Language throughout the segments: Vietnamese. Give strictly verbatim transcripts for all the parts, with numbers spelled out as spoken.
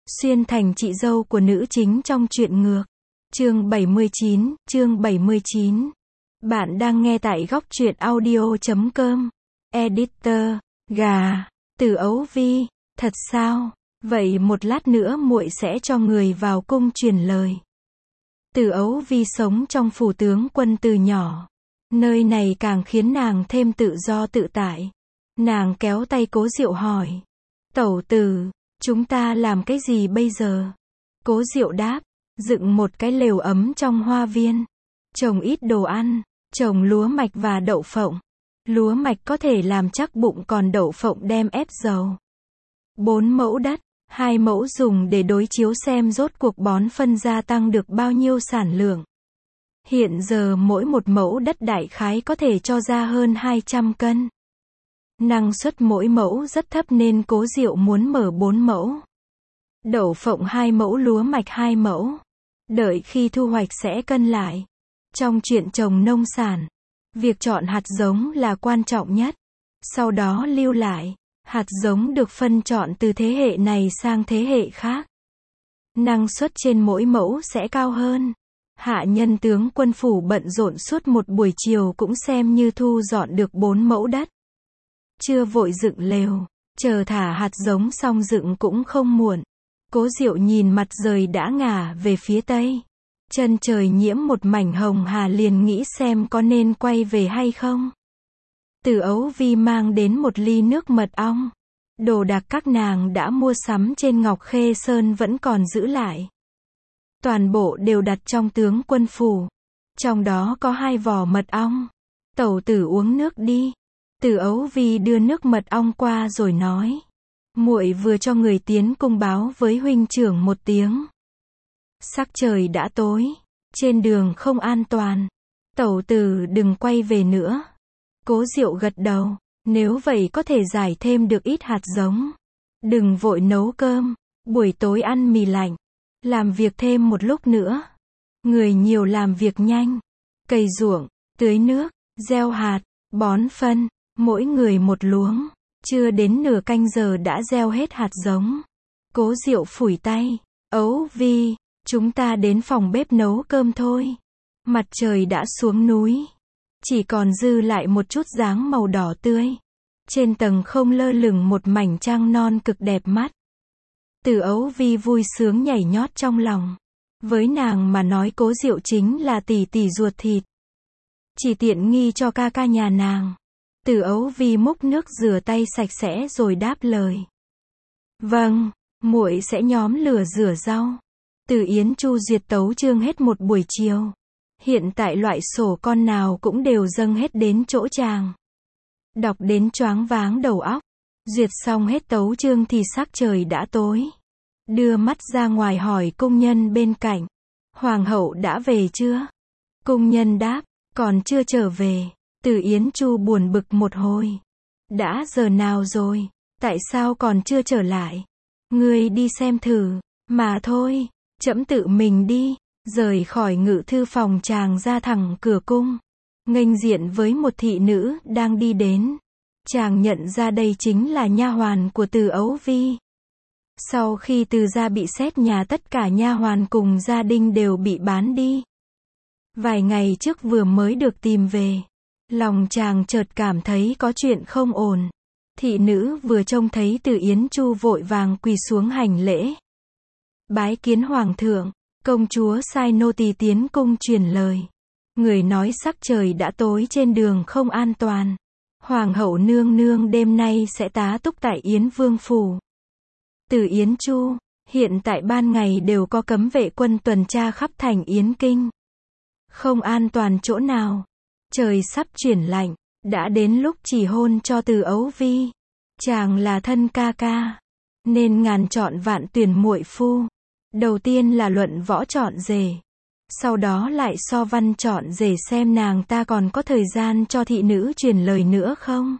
Xuyên thành chị dâu của nữ chính trong truyện ngược. Chương bảy mươi chín, chương bảy mươi chín. Bạn đang nghe tại góc truyện audio chấm com. Editor, gà, Từ Ấu Vi, thật sao? Vậy một lát nữa muội sẽ cho người vào cung truyền lời. Từ Ấu Vi sống trong phủ tướng quân từ nhỏ. Nơi này càng khiến nàng thêm tự do tự tại. Nàng kéo tay Cố Diệu hỏi. Tẩu tử, chúng ta làm cái gì bây giờ? Cố Diệu đáp, dựng một cái lều ấm trong hoa viên. Trồng ít đồ ăn, trồng lúa mạch và đậu phộng. Lúa mạch có thể làm chắc bụng, còn đậu phộng đem ép dầu. Bốn mẫu đất, hai mẫu dùng để đối chiếu xem rốt cuộc bón phân gia tăng được bao nhiêu sản lượng. Hiện giờ mỗi một mẫu đất đại khái có thể cho ra hơn hai trăm cân. Năng suất mỗi mẫu rất thấp nên Cố Diệu muốn mở bốn mẫu. Đậu phộng hai mẫu, lúa mạch hai mẫu. Đợi khi thu hoạch sẽ cân lại. Trong chuyện trồng nông sản, việc chọn hạt giống là quan trọng nhất. Sau đó lưu lại, hạt giống được phân chọn từ thế hệ này sang thế hệ khác. Năng suất trên mỗi mẫu sẽ cao hơn. Hạ nhân tướng quân phủ bận rộn suốt một buổi chiều cũng xem như thu dọn được bốn mẫu đất. Chưa vội dựng lều, chờ thả hạt giống xong dựng cũng không muộn. Cố Diệu nhìn mặt trời đã ngả về phía tây. Chân trời nhiễm một mảnh hồng hà, liền nghĩ xem có nên quay về hay không. Từ Ấu Vi mang đến một ly nước mật ong. Đồ đạc các nàng đã mua sắm trên Ngọc Khê Sơn vẫn còn giữ lại. Toàn bộ đều đặt trong tướng quân phủ. Trong đó có hai vò mật ong. Tẩu tử uống nước đi. Từ Ấu Vi đưa nước mật ong qua rồi nói. Muội vừa cho người tiến cung báo với huynh trưởng một tiếng. Sắc trời đã tối. Trên đường không an toàn. Tẩu tử đừng quay về nữa. Cố Diệu gật đầu. Nếu vậy có thể giải thêm được ít hạt giống. Đừng vội nấu cơm. Buổi tối ăn mì lạnh. Làm việc thêm một lúc nữa. Người nhiều làm việc nhanh. Cày ruộng, tưới nước, gieo hạt, bón phân. Mỗi người một luống. Chưa đến nửa canh giờ đã gieo hết hạt giống. Cố Diệu phủi tay. Ấu Vi, chúng ta đến phòng bếp nấu cơm thôi. Mặt trời đã xuống núi. Chỉ còn dư lại một chút dáng màu đỏ tươi. Trên tầng không lơ lửng một mảnh trăng non cực đẹp mắt. Từ Ấu Vi vui sướng nhảy nhót trong lòng. Với nàng mà nói Cố Diệu chính là tỷ tỷ ruột thịt. Chỉ tiện nghi cho ca ca nhà nàng. Từ Ấu Vi múc nước rửa tay sạch sẽ rồi đáp lời. Vâng, muội sẽ nhóm lửa rửa rau. Từ Yến Chu duyệt tấu chương hết một buổi chiều. Hiện tại loại sổ con nào cũng đều dâng hết đến chỗ chàng. Đọc đến choáng váng đầu óc. Duyệt xong hết tấu chương thì sắc trời đã tối. Đưa mắt ra ngoài hỏi cung nhân bên cạnh. Hoàng hậu đã về chưa? Cung nhân đáp, còn chưa trở về. Từ Yến Chu buồn bực một hồi. Đã giờ nào rồi? Tại sao còn chưa trở lại? Ngươi đi xem thử. Mà thôi, trẫm tự mình đi. Rời khỏi ngự thư phòng, chàng ra thẳng cửa cung. Nghênh diện với một thị nữ đang đi đến. Chàng nhận ra đây chính là nha hoàn của Từ Ấu Vi. Sau khi Từ gia bị xét nhà, tất cả nha hoàn cùng gia đình đều bị bán đi. Vài ngày trước vừa mới được tìm về. Lòng chàng chợt cảm thấy có chuyện không ổn. Thị nữ vừa trông thấy Từ Yến Chu vội vàng quỳ xuống hành lễ. Bái kiến hoàng thượng, công chúa sai nô tỳ tiến cung truyền lời. Người nói sắc trời đã tối, trên đường không an toàn. Hoàng hậu nương nương đêm nay sẽ tá túc tại Yến Vương phủ. Từ Yến Chu, hiện tại ban ngày đều có cấm vệ quân tuần tra khắp thành Yến Kinh. Không an toàn chỗ nào. Trời sắp chuyển lạnh, đã đến lúc chỉ hôn cho Từ Ấu Vi. Chàng là thân ca ca, nên ngàn chọn vạn tuyển muội phu. Đầu tiên là luận võ chọn rể, sau đó lại so văn chọn rể, xem nàng ta còn có thời gian cho thị nữ truyền lời nữa không.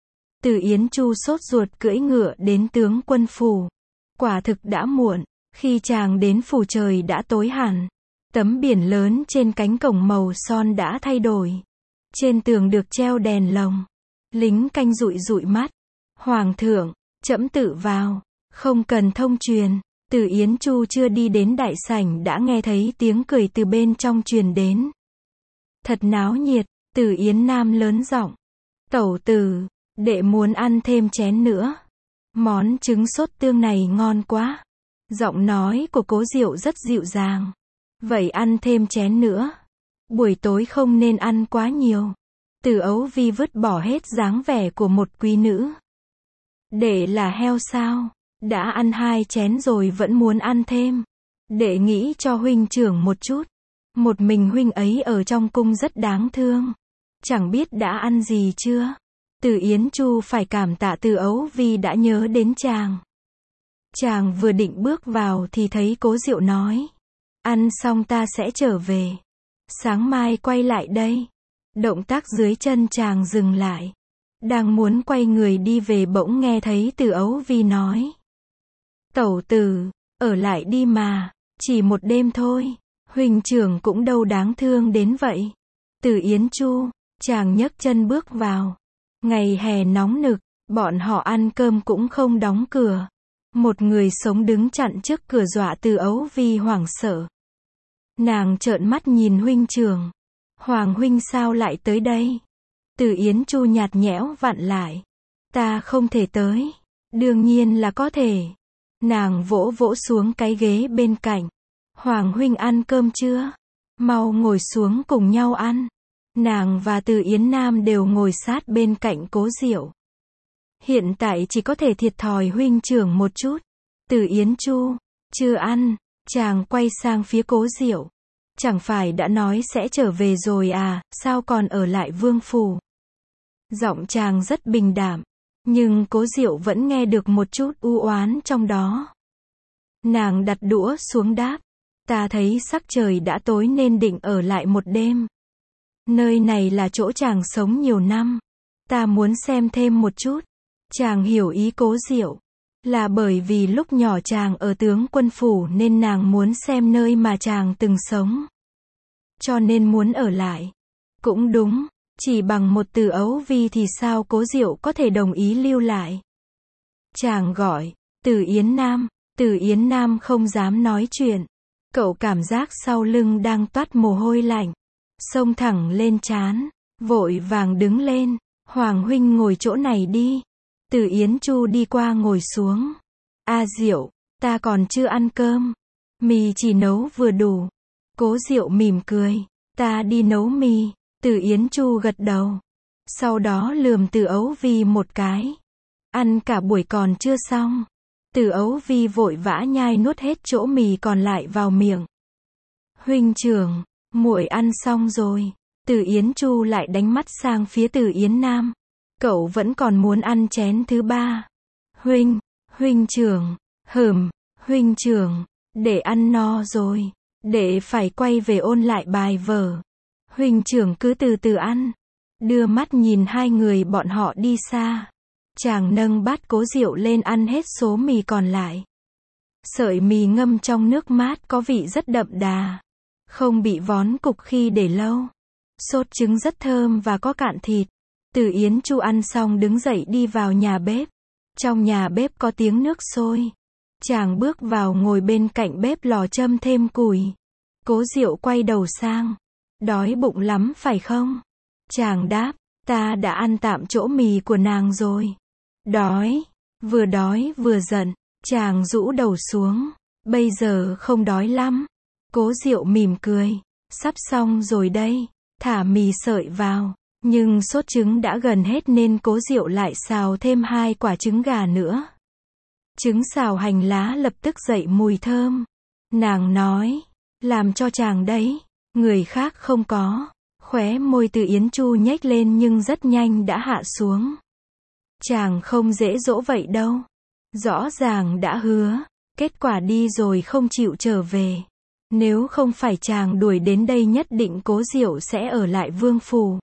Từ Yến Chu sốt ruột cưỡi ngựa đến tướng quân phủ. Quả thực đã muộn, khi chàng đến phủ trời đã tối hẳn. Tấm biển lớn trên cánh cổng màu son đã thay đổi. Trên tường được treo đèn lồng. Lính canh dụi dụi mắt. Hoàng thượng, trẫm tự vào, không cần thông truyền. Từ Yến Chu chưa đi đến đại sảnh đã nghe thấy tiếng cười từ bên trong truyền đến. Thật náo nhiệt, Từ Yến Nam lớn giọng. Tẩu tử, đệ muốn ăn thêm chén nữa. Món trứng sốt tương này ngon quá. Giọng nói của Cố Diệu rất dịu dàng. Vậy ăn thêm chén nữa. Buổi tối không nên ăn quá nhiều. Từ Ấu Vi vứt bỏ hết dáng vẻ của một quý nữ. Đệ là heo sao? Đã ăn hai chén rồi vẫn muốn ăn thêm. Đệ nghĩ cho huynh trưởng một chút. Một mình huynh ấy ở trong cung rất đáng thương. Chẳng biết đã ăn gì chưa? Từ Yến Chu phải cảm tạ Từ Ấu Vi đã nhớ đến chàng. Chàng vừa định bước vào thì thấy Cố Diệu nói. Ăn xong ta sẽ trở về. Sáng mai quay lại đây. Động tác dưới chân chàng dừng lại. Đang muốn quay người đi về bỗng nghe thấy Từ Ấu Vi nói. Tẩu tử, ở lại đi mà, chỉ một đêm thôi. Huynh trưởng cũng đâu đáng thương đến vậy. Từ Yến Chu, chàng nhấc chân bước vào. Ngày hè nóng nực, bọn họ ăn cơm cũng không đóng cửa. Một người sống đứng chặn trước cửa dọa Từ Ấu Vi hoảng sợ. Nàng trợn mắt nhìn huynh trưởng. Hoàng huynh sao lại tới đây? Từ Yến Chu nhạt nhẽo vặn lại. Ta không thể tới. Đương nhiên là có thể. Nàng vỗ vỗ xuống cái ghế bên cạnh. Hoàng huynh ăn cơm chưa? Mau ngồi xuống cùng nhau ăn. Nàng và Từ Yến Nam đều ngồi sát bên cạnh Cố Diệu. Hiện tại chỉ có thể thiệt thòi huynh trưởng một chút. Từ Yến Chu, chưa ăn. Chàng quay sang phía Cố Diệu. Chẳng phải đã nói sẽ trở về rồi à, sao còn ở lại vương phủ? Giọng chàng rất bình đạm. Nhưng Cố Diệu vẫn nghe được một chút u oán trong đó. Nàng đặt đũa xuống đáp. Ta thấy sắc trời đã tối nên định ở lại một đêm. Nơi này là chỗ chàng sống nhiều năm. Ta muốn xem thêm một chút. Chàng hiểu ý Cố Diệu. Là bởi vì lúc nhỏ chàng ở tướng quân phủ nên nàng muốn xem nơi mà chàng từng sống. Cho nên muốn ở lại. Cũng đúng. Chỉ bằng một Từ Ấu Vi thì sao Cố Diệu có thể đồng ý lưu lại. Chàng gọi. Từ Yến Nam. Từ Yến Nam không dám nói chuyện. Cậu cảm giác sau lưng đang toát mồ hôi lạnh. Xông thẳng lên trán. Vội vàng đứng lên. Hoàng huynh ngồi chỗ này đi. Từ Yến Chu đi qua ngồi xuống. A Diệu, ta còn chưa ăn cơm. Mì chỉ nấu vừa đủ. Cố Diệu mỉm cười. Ta đi nấu mì. Từ Yến Chu gật đầu. Sau đó lườm Từ Ấu Vi một cái. Ăn cả buổi còn chưa xong. Từ Ấu Vi vội vã nhai nuốt hết chỗ mì còn lại vào miệng. Huynh trưởng, muội ăn xong rồi. Từ Yến Chu lại đánh mắt sang phía Từ Yến Nam. Cậu vẫn còn muốn ăn chén thứ ba. Huynh, huynh trưởng, hừm, huynh trưởng, để ăn no rồi. Để phải quay về ôn lại bài vở. Huynh trưởng cứ từ từ ăn. Đưa mắt nhìn hai người bọn họ đi xa. Chàng nâng bát Cố Diệu lên ăn hết số mì còn lại. Sợi mì ngâm trong nước mát có vị rất đậm đà. Không bị vón cục khi để lâu. Sốt trứng rất thơm và có cạn thịt. Từ Yến Chu ăn xong đứng dậy đi vào nhà bếp. Trong nhà bếp có tiếng nước sôi. Chàng bước vào ngồi bên cạnh bếp lò châm thêm củi. Cố Diệu quay đầu sang. Đói bụng lắm phải không? Chàng đáp. Ta đã ăn tạm chỗ mì của nàng rồi. Đói. Vừa đói vừa giận. Chàng rũ đầu xuống. Bây giờ không đói lắm. Cố Diệu mỉm cười. Sắp xong rồi đây. Thả mì sợi vào. Nhưng sốt trứng đã gần hết nên Cố Diệu lại xào thêm hai quả trứng gà nữa. Trứng xào hành lá lập tức dậy mùi thơm. Nàng nói. Làm cho chàng đấy. Người khác không có. Khóe môi Từ Yến Chu nhếch lên nhưng rất nhanh đã hạ xuống. Chàng không dễ dỗ vậy đâu. Rõ ràng đã hứa. Kết quả đi rồi không chịu trở về. Nếu không phải chàng đuổi đến đây nhất định Cố Diệu sẽ ở lại vương phủ.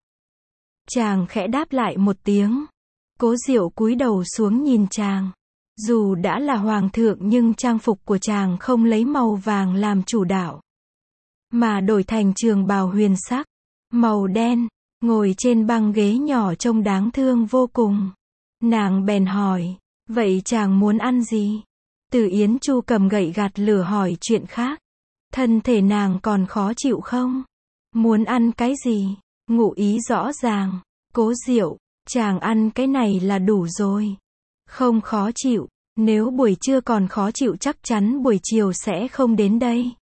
Chàng khẽ đáp lại một tiếng. Cố Diệu cúi đầu xuống nhìn chàng. Dù đã là hoàng thượng nhưng trang phục của chàng không lấy màu vàng làm chủ đạo. Mà đổi thành trường bào huyền sắc. Màu đen. Ngồi trên băng ghế nhỏ trông đáng thương vô cùng. Nàng bèn hỏi. Vậy chàng muốn ăn gì? Từ Yến Chu cầm gậy gạt lửa hỏi chuyện khác. Thân thể nàng còn khó chịu không? Muốn ăn cái gì? Ngụ ý rõ ràng. Cố Diệu, chàng ăn cái này là đủ rồi. Không khó chịu, nếu buổi trưa còn khó chịu chắc chắn buổi chiều sẽ không đến đây.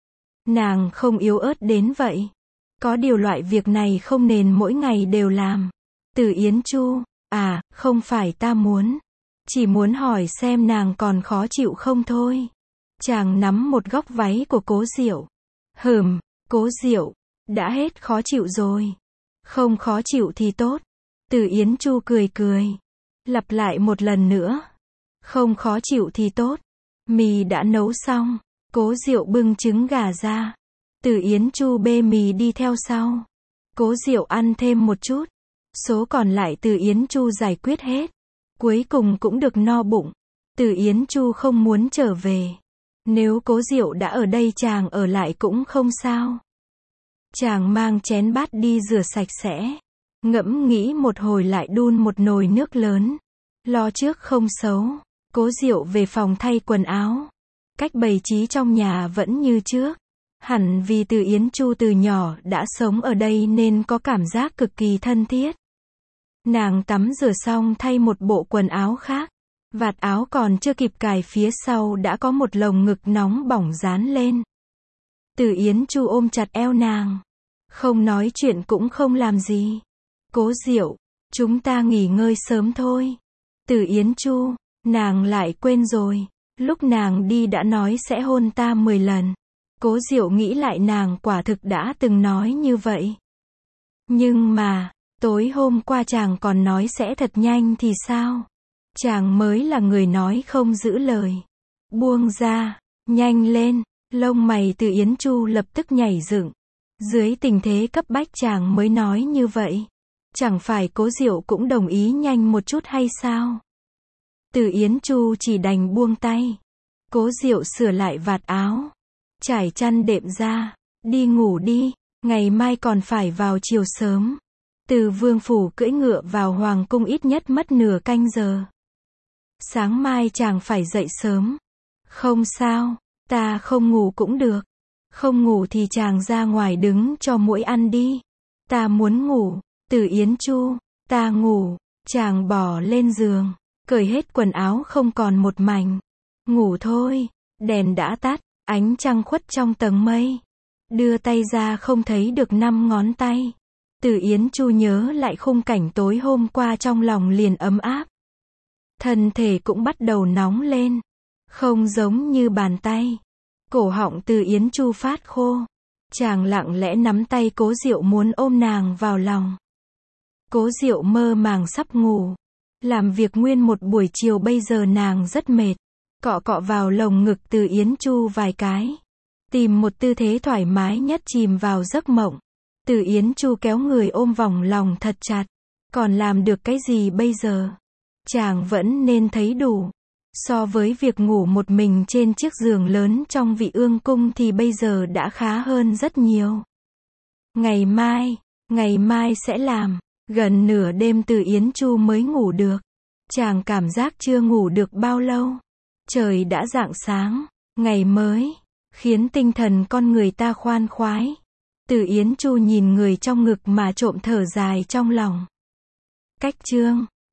Nàng không yếu ớt đến vậy. Có điều loại việc này không nên mỗi ngày đều làm. Từ Yến Chu, à, không phải ta muốn. Chỉ muốn hỏi xem nàng còn khó chịu không thôi. Chàng nắm một góc váy của Cố Diệu. Hừm, Cố Diệu, đã hết khó chịu rồi. Không khó chịu thì tốt. Từ Yến Chu cười cười. Lặp lại một lần nữa. Không khó chịu thì tốt. Mì đã nấu xong. Cố Diệu bưng trứng gà ra. Từ Yến Chu bê mì đi theo sau. Cố Diệu ăn thêm một chút. Số còn lại Từ Yến Chu giải quyết hết. Cuối cùng cũng được no bụng. Từ Yến Chu không muốn trở về. Nếu Cố Diệu đã ở đây chàng ở lại cũng không sao. Chàng mang chén bát đi rửa sạch sẽ. Ngẫm nghĩ một hồi lại đun một nồi nước lớn. Lo trước không xấu. Cố Diệu về phòng thay quần áo. Cách bày trí trong nhà vẫn như trước. Hẳn vì Từ Yến Chu từ nhỏ đã sống ở đây nên có cảm giác cực kỳ thân thiết. Nàng tắm rửa xong thay một bộ quần áo khác. Vạt áo còn chưa kịp cài phía sau đã có một lồng ngực nóng bỏng dán lên. Từ Yến Chu ôm chặt eo nàng. Không nói chuyện cũng không làm gì. Cố Diệu, chúng ta nghỉ ngơi sớm thôi. Từ Yến Chu, nàng lại quên rồi. Lúc nàng đi đã nói sẽ hôn ta mười lần. Cố Diệu nghĩ lại nàng quả thực đã từng nói như vậy. Nhưng mà, tối hôm qua chàng còn nói sẽ thật nhanh thì sao? Chàng mới là người nói không giữ lời. Buông ra, nhanh lên, lông mày Từ Yến Chu lập tức nhảy dựng. Dưới tình thế cấp bách chàng mới nói như vậy. Chẳng phải Cố Diệu cũng đồng ý nhanh một chút hay sao? Từ Yến Chu chỉ đành buông tay. Cố Diệu sửa lại vạt áo. Trải chăn đệm ra. Đi ngủ đi, ngày mai còn phải vào chiều sớm. Từ vương phủ cưỡi ngựa vào hoàng cung ít nhất mất nửa canh giờ. Sáng mai chàng phải dậy sớm. Không sao, ta không ngủ cũng được. Không ngủ thì chàng ra ngoài đứng cho muỗi ăn đi. Ta muốn ngủ. Từ Yến Chu, ta ngủ. Chàng bò lên giường, cởi hết quần áo không còn một mảnh. Ngủ thôi, đèn đã tắt, ánh trăng khuất trong tầng mây. Đưa tay ra không thấy được năm ngón tay. Từ Yến Chu nhớ lại khung cảnh tối hôm qua trong lòng liền ấm áp. Thân thể cũng bắt đầu nóng lên. Không giống như bàn tay. Cổ họng Từ Yến Chu phát khô. Chàng lặng lẽ nắm tay Cố Diệu muốn ôm nàng vào lòng. Cố Diệu mơ màng sắp ngủ. Làm việc nguyên một buổi chiều bây giờ nàng rất mệt. Cọ cọ vào lồng ngực Từ Yến Chu vài cái. Tìm một tư thế thoải mái nhất chìm vào giấc mộng. Từ Yến Chu kéo người ôm vòng lòng thật chặt. Còn làm được cái gì bây giờ? Chàng vẫn nên thấy đủ. So với việc ngủ một mình trên chiếc giường lớn trong Vị Ương Cung thì bây giờ đã khá hơn rất nhiều. Ngày mai, ngày mai sẽ làm. Gần nửa đêm Từ Yến Chu mới ngủ được. Chàng cảm giác chưa ngủ được bao lâu. Trời đã rạng sáng, ngày mới, khiến tinh thần con người ta khoan khoái. Từ Yến Chu nhìn người trong ngực mà trộm thở dài trong lòng. Cách chương